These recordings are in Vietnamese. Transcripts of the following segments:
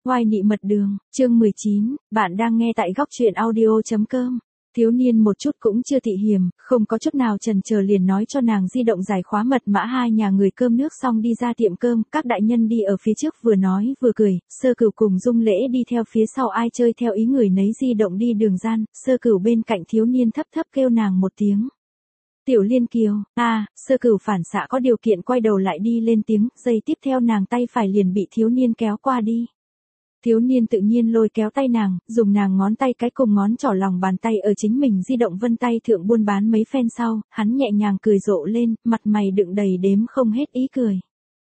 Oai nị mật đường, chương 19, bạn đang nghe tại góc truyện audio.com. Thiếu niên một chút cũng chưa thị hiểm, không có chút nào chần chờ liền nói cho nàng di động giải khóa mật mã. Hai nhà người cơm nước xong đi ra tiệm cơm, các đại nhân đi ở phía trước vừa nói vừa cười, Sơ Cửu cùng Dung Lễ đi theo phía sau, ai chơi theo ý người nấy di động đi đường gian. Sơ Cửu bên cạnh thiếu niên thấp thấp kêu nàng một tiếng. Tiểu Liên Kiều, Sơ Cửu phản xạ có điều kiện quay đầu lại đi lên tiếng, giây tiếp theo nàng tay phải liền bị thiếu niên kéo qua đi. Thiếu niên tự nhiên lôi kéo tay nàng, dùng nàng ngón tay cái cùng ngón trỏ lòng bàn tay ở chính mình di động vân tay thượng buôn bán mấy phen sau, hắn nhẹ nhàng cười rộ lên, mặt mày đựng đầy đếm không hết ý cười.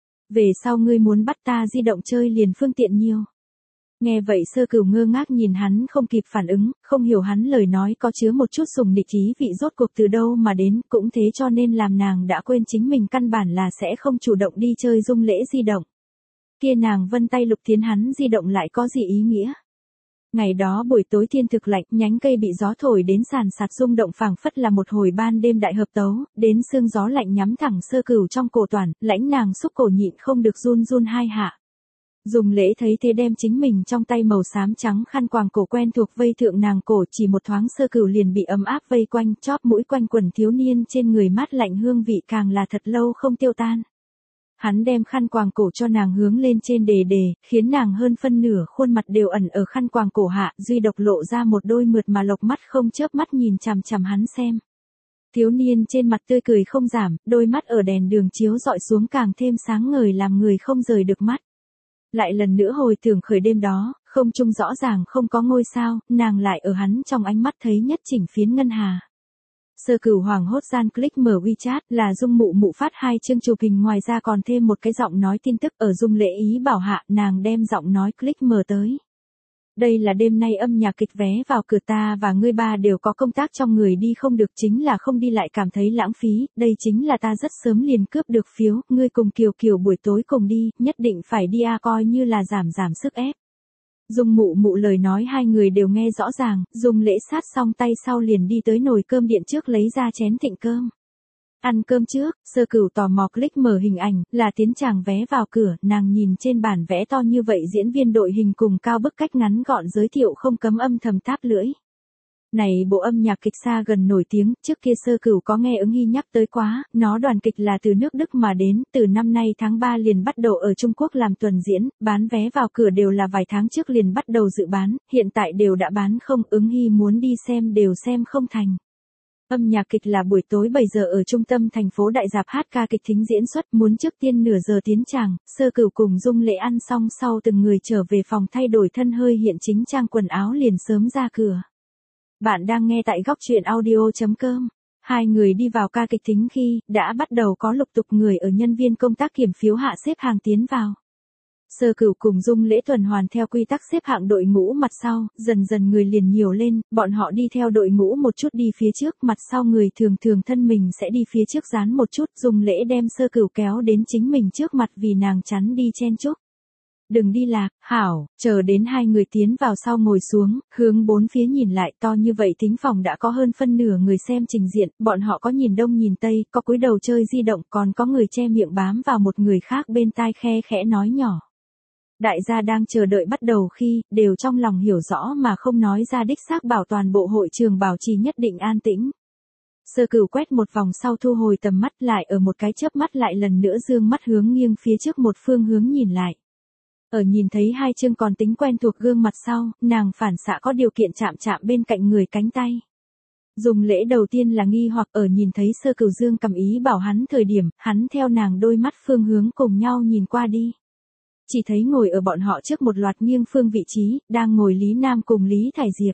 Về sau ngươi muốn bắt ta di động chơi liền phương tiện nhiều. Nghe vậy Sơ Cửu ngơ ngác nhìn hắn không kịp phản ứng, không hiểu hắn lời nói có chứa một chút sùng nịch ý vị rốt cuộc từ đâu mà đến, cũng thế cho nên làm nàng đã quên chính mình căn bản là sẽ không chủ động đi chơi Dung Lễ di động. Kia nàng vân tay lục tiến hắn di động lại có gì ý nghĩa? Ngày đó buổi tối thiên thực lạnh, nhánh cây bị gió thổi đến sàn sạt rung động phảng phất là một hồi ban đêm đại hợp tấu, đến sương gió lạnh nhắm thẳng Sơ Cửu trong cổ toàn, lãnh nàng xúc cổ nhịn không được run run hai hạ. Dung Lễ thấy thế đem chính mình trong tay màu xám trắng khăn quàng cổ quen thuộc vây thượng nàng cổ, chỉ một thoáng Sơ Cửu liền bị ấm áp vây quanh, chóp mũi quanh quần thiếu niên trên người mát lạnh hương vị càng là thật lâu không tiêu tan. Hắn đem khăn quàng cổ cho nàng hướng lên trên đề, khiến nàng hơn phân nửa khuôn mặt đều ẩn ở khăn quàng cổ hạ, duy độc lộ ra một đôi mượt mà lộc mắt không chớp mắt nhìn chằm chằm hắn xem. Thiếu niên trên mặt tươi cười không giảm, đôi mắt ở đèn đường chiếu dọi xuống càng thêm sáng ngời làm người không rời được mắt. Lại lần nữa hồi tưởng khởi đêm đó, không trung rõ ràng không có ngôi sao, nàng lại ở hắn trong ánh mắt thấy nhất chỉnh phiến ngân hà. Sơ Cửu hoảng hốt gian click mở WeChat, là Dung Mụ Mụ phát 2 chương chụp hình, ngoài ra còn thêm một cái giọng nói tin tức. Ở Dung Lễ ý bảo hạ, nàng đem giọng nói click mở tới. Đây là đêm nay âm nhạc kịch, vé vào cửa, ta và ngươi ba đều có công tác trong người đi không được, chính là không đi lại cảm thấy lãng phí, đây chính là ta rất sớm liền cướp được phiếu, ngươi cùng Kiều Kiều buổi tối cùng đi, nhất định phải đi coi như là giảm sức ép. Dung Mụ Mụ lời nói hai người đều nghe rõ ràng, Dung Lễ sát xong tay sau liền đi tới nồi cơm điện trước lấy ra chén thịnh cơm. Ăn cơm trước, Sơ Cửu tò mò click mở hình ảnh, là tiến tràng vé vào cửa, nàng nhìn trên bản vẽ to như vậy diễn viên đội hình cùng cao bức cách ngắn gọn giới thiệu không cấm âm thầm táp lưỡi. Này bộ âm nhạc kịch xa gần nổi tiếng, trước kia Sơ Cửu có nghe Ứng Hy nhắc tới quá, nó đoàn kịch là từ nước Đức mà đến, từ năm nay tháng 3 liền bắt đầu ở Trung Quốc làm tuần diễn, bán vé vào cửa đều là vài tháng trước liền bắt đầu dự bán, hiện tại đều đã bán không, Ứng Hy muốn đi xem đều xem không thành. Âm nhạc kịch là buổi tối 7 giờ ở trung tâm thành phố đại dạp hát ca kịch thính diễn xuất, muốn trước tiên nửa giờ tiến tràng. Sơ Cửu cùng Dung Lễ ăn xong sau từng người trở về phòng thay đổi thân hơi hiện chính trang quần áo liền sớm ra cửa. Bạn đang nghe tại góc truyện audio.com. Hai người đi vào ca kịch thính khi, đã bắt đầu có lục tục người ở nhân viên công tác kiểm phiếu hạ xếp hàng tiến vào. Sơ Cửu cùng Dung Lễ tuần hoàn theo quy tắc xếp hạng đội ngũ mặt sau, dần dần người liền nhiều lên, bọn họ đi theo đội ngũ một chút đi phía trước, mặt sau người thường thân mình sẽ đi phía trước dán một chút, Dung Lễ đem Sơ Cửu kéo đến chính mình trước mặt vì nàng chắn đi chen chúc. Đừng đi lạc, hảo, chờ đến hai người tiến vào sau ngồi xuống, hướng bốn phía nhìn lại, to như vậy thính phòng đã có hơn phân nửa người xem trình diện, bọn họ có nhìn đông nhìn tây, có cúi đầu chơi di động, còn có người che miệng bám vào một người khác bên tai khe khẽ nói nhỏ. Đại gia đang chờ đợi bắt đầu khi, đều trong lòng hiểu rõ mà không nói ra đích xác bảo toàn bộ hội trường bảo trì nhất định an tĩnh. Sơ Cửu quét một vòng sau thu hồi tầm mắt lại ở một cái chớp mắt lại lần nữa dương mắt hướng nghiêng phía trước một phương hướng nhìn lại. Ở nhìn thấy hai chương còn tính quen thuộc gương mặt sau, nàng phản xạ có điều kiện chạm bên cạnh người cánh tay. Dung Lễ đầu tiên là nghi hoặc, ở nhìn thấy Sơ Cửu dương cầm ý bảo hắn thời điểm, hắn theo nàng đôi mắt phương hướng cùng nhau nhìn qua đi. Chỉ thấy ngồi ở bọn họ trước một loạt nghiêng phương vị trí, đang ngồi Lý Nam cùng Lý Thải Diệp.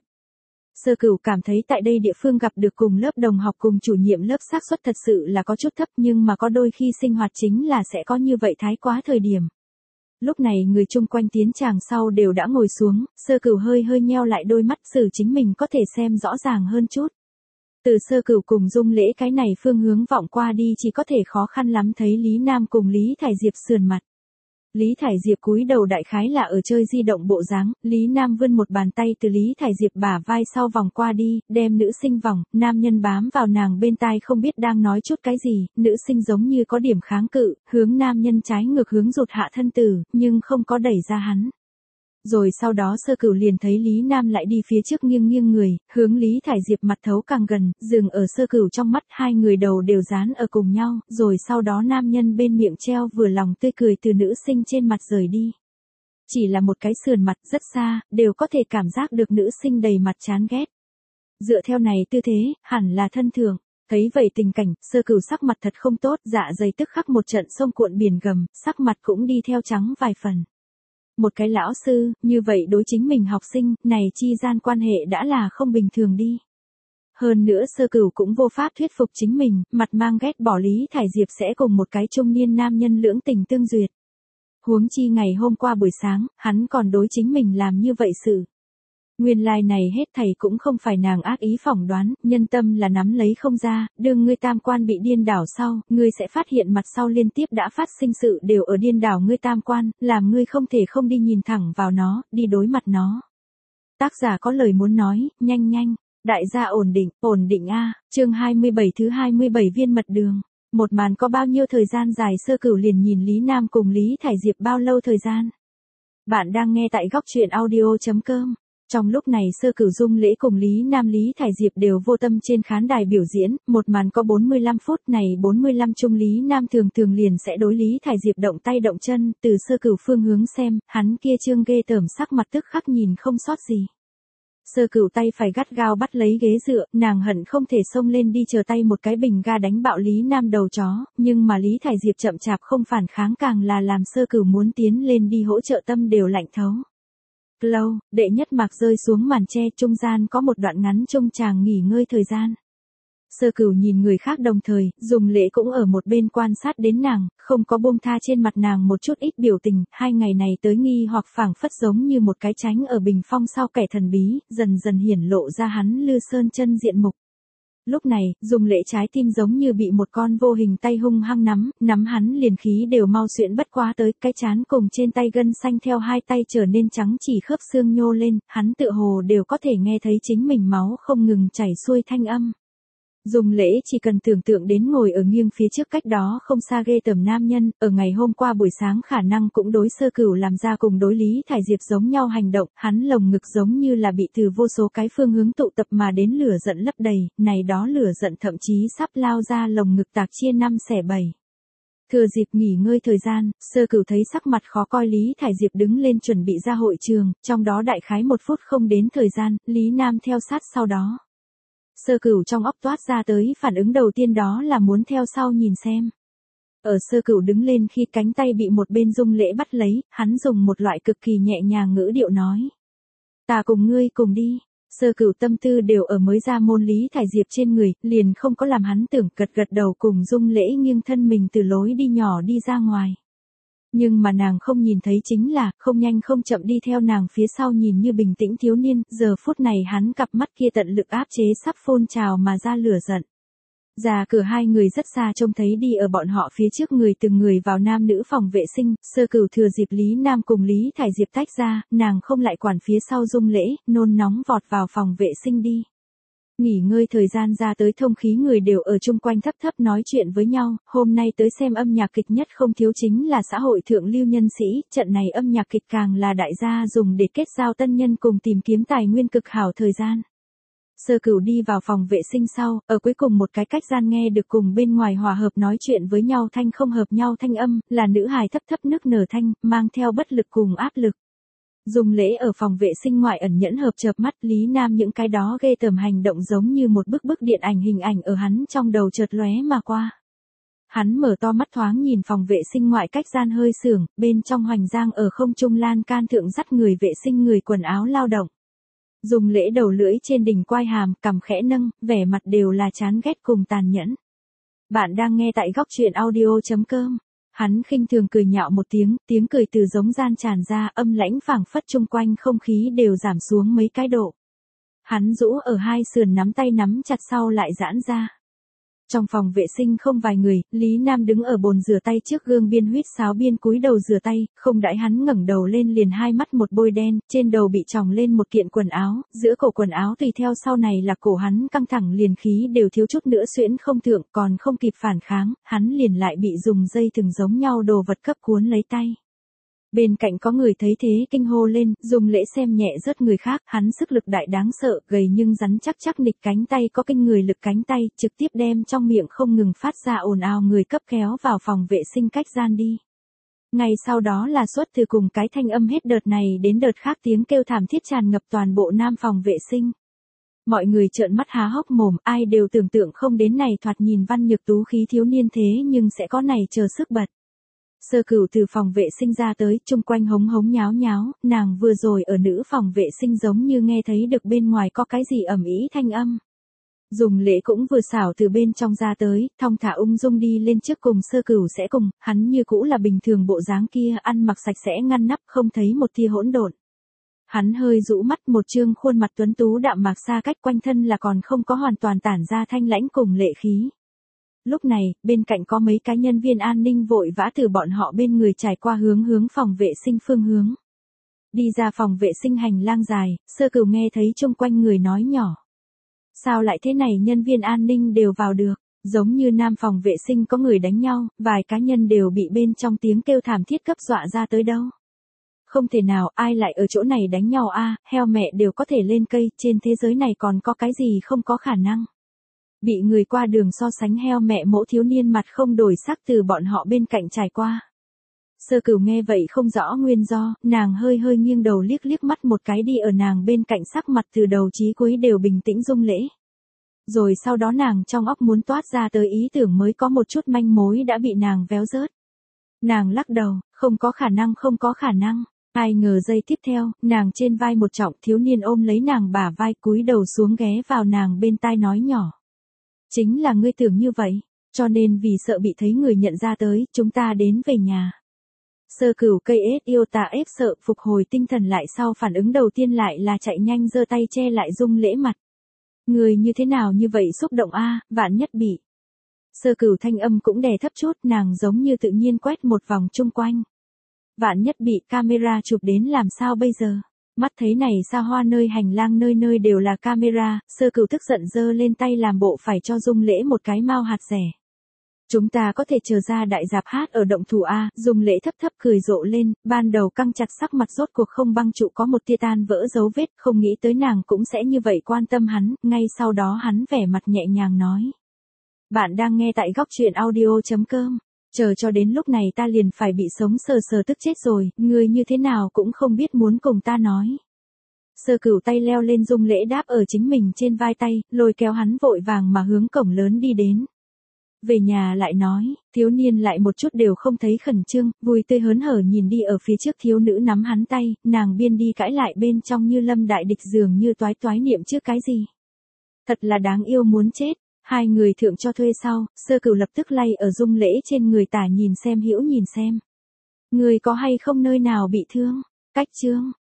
Sơ Cửu cảm thấy tại đây địa phương gặp được cùng lớp đồng học cùng chủ nhiệm lớp xác suất thật sự là có chút thấp, nhưng mà có đôi khi sinh hoạt chính là sẽ có như vậy thái quá thời điểm. Lúc này người chung quanh tiến tràng sau đều đã ngồi xuống, Sơ Cửu hơi nheo lại đôi mắt, xử chính mình có thể xem rõ ràng hơn chút. Từ Sơ Cửu cùng Dung Lễ cái này phương hướng vọng qua đi chỉ có thể khó khăn lắm thấy Lý Nam cùng Lý Thải Diệp sườn mặt. Lý Thải Diệp cúi đầu đại khái là ở chơi di động bộ dáng, Lý Nam vươn một bàn tay từ Lý Thải Diệp bả vai sau vòng qua đi, đem nữ sinh vòng, nam nhân bám vào nàng bên tai không biết đang nói chút cái gì, nữ sinh giống như có điểm kháng cự, hướng nam nhân trái ngược hướng rụt hạ thân tử, nhưng không có đẩy ra hắn. Rồi sau đó Sơ Cửu liền thấy Lý Nam lại đi phía trước nghiêng nghiêng người, hướng Lý Thải Diệp mặt thấu càng gần, dừng ở Sơ Cửu trong mắt, hai người đầu đều dán ở cùng nhau, rồi sau đó nam nhân bên miệng treo vừa lòng tươi cười từ nữ sinh trên mặt rời đi. Chỉ là một cái sườn mặt rất xa, đều có thể cảm giác được nữ sinh đầy mặt chán ghét. Dựa theo này tư thế, hẳn là thân thượng. Thấy vậy tình cảnh, Sơ Cửu sắc mặt thật không tốt, dạ dày tức khắc một trận sông cuộn biển gầm, sắc mặt cũng đi theo trắng vài phần. Một cái lão sư, như vậy đối chính mình học sinh, này chi gian quan hệ đã là không bình thường đi. Hơn nữa Sơ Cửu cũng vô pháp thuyết phục chính mình, mặt mang ghét bỏ Lý Thải Diệp sẽ cùng một cái trung niên nam nhân lưỡng tình tương duyệt. Huống chi ngày hôm qua buổi sáng, hắn còn đối chính mình làm như vậy sự. Nguyên lai này hết thảy cũng không phải nàng ác ý phỏng đoán, nhân tâm là nắm lấy không ra, đương ngươi tam quan bị điên đảo sau, ngươi sẽ phát hiện mặt sau liên tiếp đã phát sinh sự đều ở điên đảo ngươi tam quan, làm ngươi không thể không đi nhìn thẳng vào nó, đi đối mặt nó. Tác giả có lời muốn nói, nhanh nhanh, đại gia ổn định a. Chương 27 thứ 27 viên mật đường. Một màn có bao nhiêu thời gian dài Sơ Cửu liền nhìn Lý Nam cùng Lý Thải Diệp bao lâu thời gian. Bạn đang nghe tại góc truyện audio.com. Trong lúc này Sơ Cửu Dung Lễ cùng Lý Nam Lý Thải Diệp đều vô tâm trên khán đài biểu diễn, một màn có 45 phút này 45 chung Lý Nam thường liền sẽ đối Lý Thải Diệp động tay động chân, từ Sơ Cửu phương hướng xem, hắn kia trương ghê tởm sắc mặt tức khắc nhìn không sót gì. Sơ Cửu tay phải gắt gao bắt lấy ghế dựa, nàng hận không thể xông lên đi chờ tay một cái bình ga đánh bạo Lý Nam đầu chó, nhưng mà Lý Thải Diệp chậm chạp không phản kháng càng là làm Sơ Cửu muốn tiến lên đi hỗ trợ tâm đều lạnh thấu. Lâu, đệ nhất mạc rơi xuống màn che, trung gian có một đoạn ngắn trung tràng nghỉ ngơi thời gian. Sơ Cửu nhìn người khác đồng thời, Dung Lễ cũng ở một bên quan sát đến nàng, không có buông tha trên mặt nàng một chút ít biểu tình, hai ngày này tới nghi hoặc phảng phất giống như một cái tránh ở bình phong sau kẻ thần bí, dần dần hiển lộ ra hắn Lư Sơn chân diện mục. Lúc này, Dung Lễ trái tim giống như bị một con vô hình tay hung hăng nắm hắn liền khí đều mau xuyễn bất quá tới, cái chán cùng trên tay gân xanh theo hai tay trở nên trắng chỉ khớp xương nhô lên, hắn tựa hồ đều có thể nghe thấy chính mình máu không ngừng chảy xuôi thanh âm. Dung Lễ chỉ cần tưởng tượng đến ngồi ở nghiêng phía trước cách đó không xa ghê tởm nam nhân, ở ngày hôm qua buổi sáng khả năng cũng đối Sơ Cửu làm ra cùng đối Lý Thải Diệp giống nhau hành động, hắn lồng ngực giống như là bị từ vô số cái phương hướng tụ tập mà đến lửa giận lấp đầy, này đó lửa giận thậm chí sắp lao ra lồng ngực tạc chia 5 xẻ 7. Thừa dịp nghỉ ngơi thời gian, Sơ Cửu thấy sắc mặt khó coi Lý Thải Diệp đứng lên chuẩn bị ra hội trường, trong đó đại khái 1 phút không đến thời gian, Lý Nam theo sát sau đó. Sơ Cửu trong óc toát ra tới phản ứng đầu tiên đó là muốn theo sau nhìn xem. Ở Sơ Cửu đứng lên khi cánh tay bị một bên Dung Lễ bắt lấy, hắn dùng một loại cực kỳ nhẹ nhàng ngữ điệu nói. Ta cùng ngươi cùng đi. Sơ Cửu tâm tư đều ở mới ra môn Lý Thải Diệp trên người, liền không có làm hắn tưởng, gật đầu cùng Dung Lễ nghiêng thân mình từ lối đi nhỏ đi ra ngoài. Nhưng mà nàng không nhìn thấy chính là, không nhanh không chậm đi theo nàng phía sau nhìn như bình tĩnh thiếu niên, giờ phút này hắn cặp mắt kia tận lực áp chế sắp phun trào mà ra lửa giận. Ra cửa hai người rất xa trông thấy đi ở bọn họ phía trước người từng người vào nam nữ phòng vệ sinh, Sơ Cửu thừa dịp Lý Nam cùng Lý Thải Diệp tách ra, nàng không lại quản phía sau Dung Lễ, nôn nóng vọt vào phòng vệ sinh đi. Nghỉ ngơi thời gian ra tới thông khí người đều ở chung quanh thấp thấp nói chuyện với nhau, hôm nay tới xem âm nhạc kịch nhất không thiếu chính là xã hội thượng lưu nhân sĩ, trận này âm nhạc kịch càng là đại gia dùng để kết giao tân nhân cùng tìm kiếm tài nguyên cực hảo thời gian. Sơ Cửu đi vào phòng vệ sinh sau, ở cuối cùng một cái cách gian nghe được cùng bên ngoài hòa hợp nói chuyện với nhau thanh không hợp nhau thanh âm, là nữ hài thấp thấp nức nở thanh, mang theo bất lực cùng áp lực. Dung Lễ ở phòng vệ sinh ngoại ẩn nhẫn hợp chợp mắt, Lý Nam những cái đó ghê tởm hành động giống như một bức điện ảnh hình ảnh ở hắn trong đầu chợt lóe mà qua. Hắn mở to mắt thoáng nhìn phòng vệ sinh ngoại cách gian hơi sưởng, bên trong hoành giang ở không trung lan can thượng dắt người vệ sinh người quần áo lao động. Dung Lễ đầu lưỡi trên đỉnh quai hàm, cằm khẽ nâng, vẻ mặt đều là chán ghét cùng tàn nhẫn. Bạn đang nghe tại góc truyện audio.com. Hắn khinh thường cười nhạo một tiếng cười từ giống gian tràn ra, âm lãnh phảng phất chung quanh không khí đều giảm xuống mấy cái độ. Hắn rũ ở hai sườn nắm tay nắm chặt sau lại giãn ra. Trong phòng vệ sinh không vài người, Lý Nam đứng ở bồn rửa tay trước gương biên huýt sáo biên cúi đầu rửa tay, không đãi hắn ngẩng đầu lên liền hai mắt một bôi đen, trên đầu bị tròng lên một kiện quần áo, giữa cổ quần áo tùy theo sau này là cổ hắn căng thẳng liền khí đều thiếu chút nữa xuyễn không thượng, còn không kịp phản kháng, hắn liền lại bị dùng dây thừng giống nhau đồ vật cấp cuốn lấy tay. Bên cạnh có người thấy thế kinh hô lên, Dung Lễ xem nhẹ rớt người khác, hắn sức lực đại đáng sợ, gầy nhưng rắn chắc chắc nịch cánh tay có kinh người lực cánh tay, trực tiếp đem trong miệng không ngừng phát ra ồn ào người cấp kéo vào phòng vệ sinh cách gian đi. Ngay sau đó là xuất từ cùng cái thanh âm hết đợt này đến đợt khác tiếng kêu thảm thiết tràn ngập toàn bộ nam phòng vệ sinh. Mọi người trợn mắt há hốc mồm, ai đều tưởng tượng không đến này thoạt nhìn văn nhược tú khí thiếu niên thế nhưng sẽ có này chờ sức bật. Sơ Cửu từ phòng vệ sinh ra tới, chung quanh hống hống nháo nháo, nàng vừa rồi ở nữ phòng vệ sinh giống như nghe thấy được bên ngoài có cái gì ầm ĩ thanh âm. Dùng Lễ cũng vừa xảo từ bên trong ra tới, thong thả ung dung đi lên trước cùng Sơ Cửu sẽ cùng, hắn như cũ là bình thường bộ dáng kia, ăn mặc sạch sẽ ngăn nắp không thấy một tia hỗn độn. Hắn hơi rũ mắt, một trương khuôn mặt tuấn tú đạm mạc xa cách quanh thân là còn không có hoàn toàn tản ra thanh lãnh cùng lệ khí. Lúc này, bên cạnh có mấy cái nhân viên an ninh vội vã từ bọn họ bên người trải qua hướng phòng vệ sinh phương hướng. Đi ra phòng vệ sinh hành lang dài, Sơ Cửu nghe thấy chung quanh người nói nhỏ. Sao lại thế này, nhân viên an ninh đều vào được, giống như nam phòng vệ sinh có người đánh nhau, vài cá nhân đều bị bên trong tiếng kêu thảm thiết cấp dọa ra tới đâu. Không thể nào, ai lại ở chỗ này đánh nhau a, heo mẹ đều có thể lên cây, trên thế giới này còn có cái gì không có khả năng. Bị người qua đường so sánh heo mẹ mỗ thiếu niên mặt không đổi sắc từ bọn họ bên cạnh trải qua. Sơ Cửu nghe vậy không rõ nguyên do, nàng hơi nghiêng đầu liếc mắt một cái đi ở nàng bên cạnh, sắc mặt từ đầu chí cuối đều bình tĩnh Dung Lễ. Rồi sau đó nàng trong óc muốn toát ra tới ý tưởng mới có một chút manh mối đã bị nàng véo rớt. Nàng lắc đầu, không có khả năng. Ai ngờ giây tiếp theo, nàng trên vai một trọng thiếu niên ôm lấy nàng bả vai cúi đầu xuống ghé vào nàng bên tai nói nhỏ. Chính là ngươi tưởng như vậy, cho nên vì sợ bị thấy người nhận ra tới, chúng ta đến về nhà. Sơ Cửu cây ết yêu tà ép sợ phục hồi tinh thần lại sau phản ứng đầu tiên lại là chạy nhanh giơ tay che lại Dung Lễ mặt. Người như thế nào như vậy xúc động a, vạn nhất bị. Sơ Cửu thanh âm cũng đè thấp chút, nàng giống như tự nhiên quét một vòng chung quanh. Vạn nhất bị camera chụp đến làm sao bây giờ? Mắt thấy này xa hoa nơi hành lang nơi nơi đều là camera, Sơ Cửu tức giận giơ lên tay làm bộ phải cho Dung Lễ một cái mao hạt rẻ. Chúng ta có thể chờ ra đại dạp hát ở động thủ A, Dung Lễ thấp cười rộ lên, ban đầu căng chặt sắc mặt rốt cuộc không băng trụ có một tia tan vỡ dấu vết, không nghĩ tới nàng cũng sẽ như vậy quan tâm hắn, ngay sau đó hắn vẻ mặt nhẹ nhàng nói. Bạn đang nghe tại góc truyện audio.com. Chờ cho đến lúc này ta liền phải bị sống sờ tức chết rồi, ngươi như thế nào cũng không biết muốn cùng ta nói. Sơ Cửu tay leo lên Dung Lễ đáp ở chính mình trên vai tay, lôi kéo hắn vội vàng mà hướng cổng lớn đi đến. Về nhà lại nói, thiếu niên lại một chút đều không thấy khẩn trương, vui tươi hớn hở nhìn đi ở phía trước thiếu nữ nắm hắn tay, nàng biên đi cãi lại bên trong như lâm đại địch dường như toái niệm trước cái gì. Thật là đáng yêu muốn chết. Hai người thượng cho thuê sau, Sơ Cửu lập tức lay ở Dung Lễ trên người tả nhìn xem hữu nhìn xem. Người có hay không nơi nào bị thương? Cách chương.